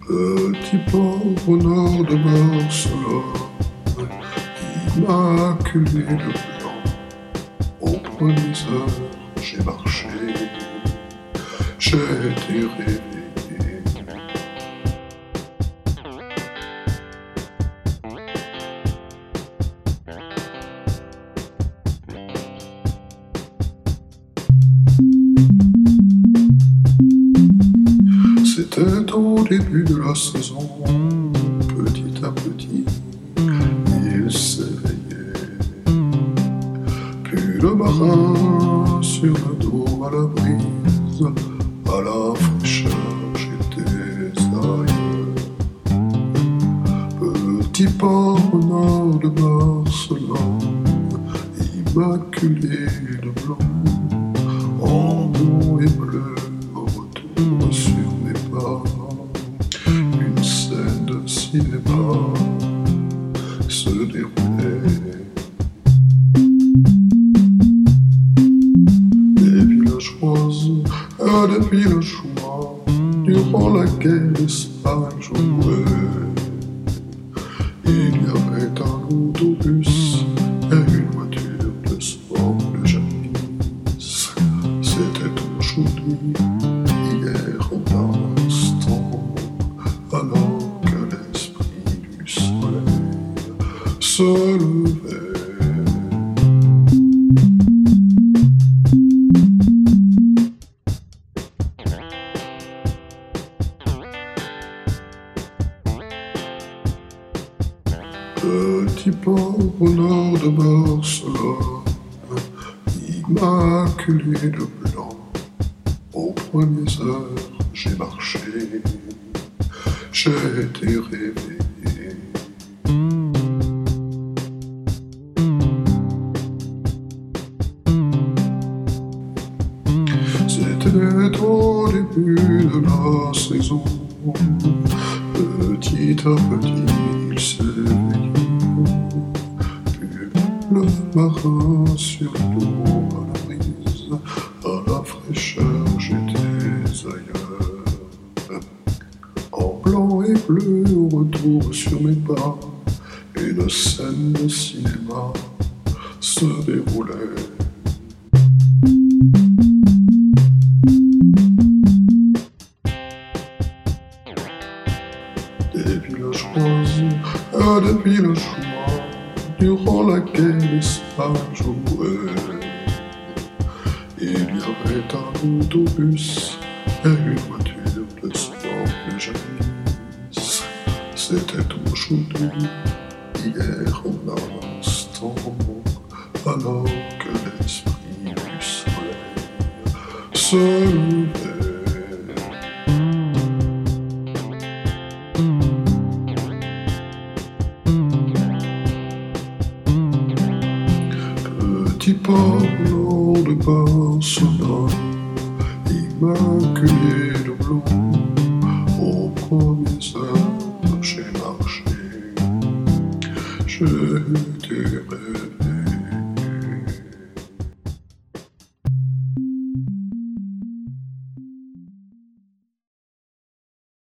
Petit port au nord de Barcelone, immaculé de blanc. Aux premières heures, j'ai marché, j'ai été réveillé. C'était au début de la saison, petit à petit, il s'éveillait. Puis le marin sur le dos à la brise, à la fraîcheur, j'étais ailleurs. Petit port au nord de Barcelone, immaculé de blanc, en bleu et bleu, au retour sur mes pas, une scène de cinéma se déroulait. Des villageoises à des villageois, durant laquelle l'Espagne jouait. Il y avait un autobus et une voiture de sport de Janice. C'était aujourd'hui, hier en un instant, alors que l'esprit du soleil se levait. Petit port au nord de Barcelone, immaculé de blanc. Aux premières heures, j'ai marché, j'ai été réveillé. C'était au début de la saison, petit à petit il s'éveillait. Le marin sur le dos à la brise, à la fraîcheur, j'étais ailleurs. En blanc et bleu, au retour sur mes pas, une scène de cinéma se déroulait. Des villageoises à des villageois, durant laquelle l'Espagne jouait. Il y avait un autobus et une voiture de sport de Janice. C'était aujourd'hui, hier en un instant, alors que l'esprit du soleil se levait. Petit port au nord de Barcelone, immaculé de blanc. Aux premières heures, j'ai marché, j'ai